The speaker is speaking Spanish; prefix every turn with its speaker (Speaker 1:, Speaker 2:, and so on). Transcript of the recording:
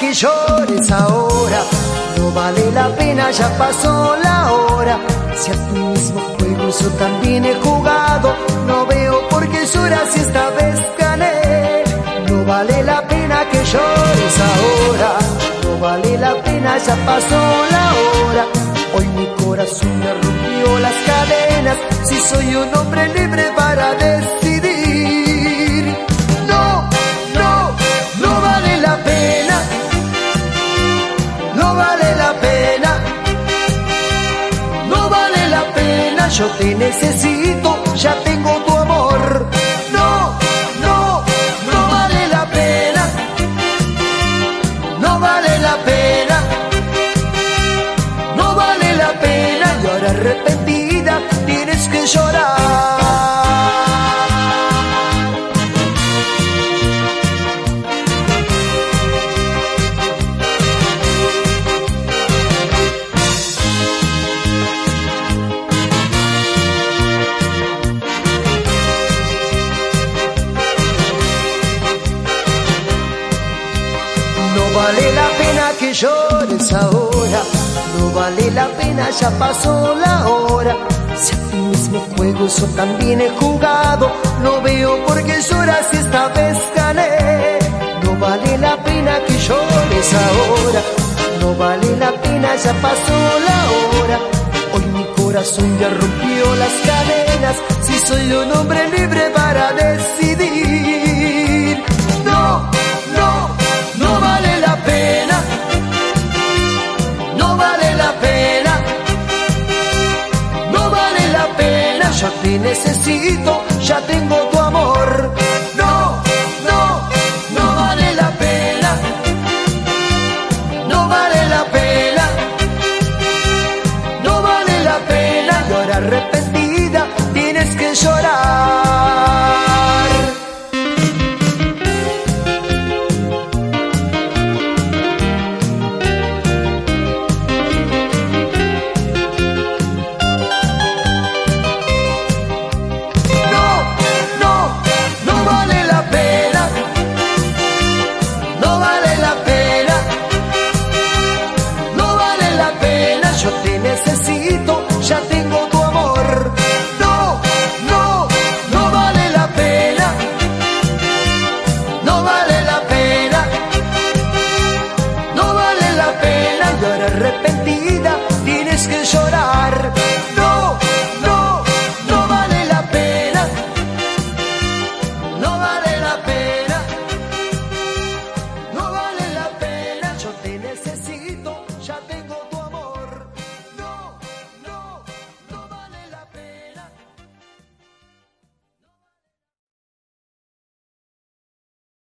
Speaker 1: que llores ahora. No vale la pena, ya pasó la hora. Si a tu mismo juego yo también he jugado, no veo por qué lloras si esta vez gané. No vale la pena que llores ahora. No vale la pena, ya pasó la hora. Hoy mi corazón me rompió las cadenas. Si soy un hombre libre para decidir. No, no, no vale la pena. No vale la pena. No vale la pena. Yo te necesito, ya tengo tu amor. No, no, no vale la pena. No vale la pena. No vale la pena. Y ahora arrepentida tienes que llorar. No vale la pena que llores ahora. No vale la pena, ya pasó la hora. Si a tu mismo juego yo también he jugado, no veo por qué lloras si esta vez gané. No vale la pena que llores ahora. No vale la pena, ya pasó la hora. Hoy mi corazón ya rompió las cadenas. Si soy un hombre libre para decidir. No, no, no vale la pena. No vale la pena. No vale la pena. Yo te necesito, ya tengo tu amor. No, no, no vale la pena. No vale la pena. No vale la pena. Y ahora arrepentida tienes que llorar. Yo te necesito, ya tengo tu amor. No, no, no vale la pena. No vale la pena. No vale la pena. Y ahora arrepentida tienes que llorar. No, no, no vale la pena. No vale la pena.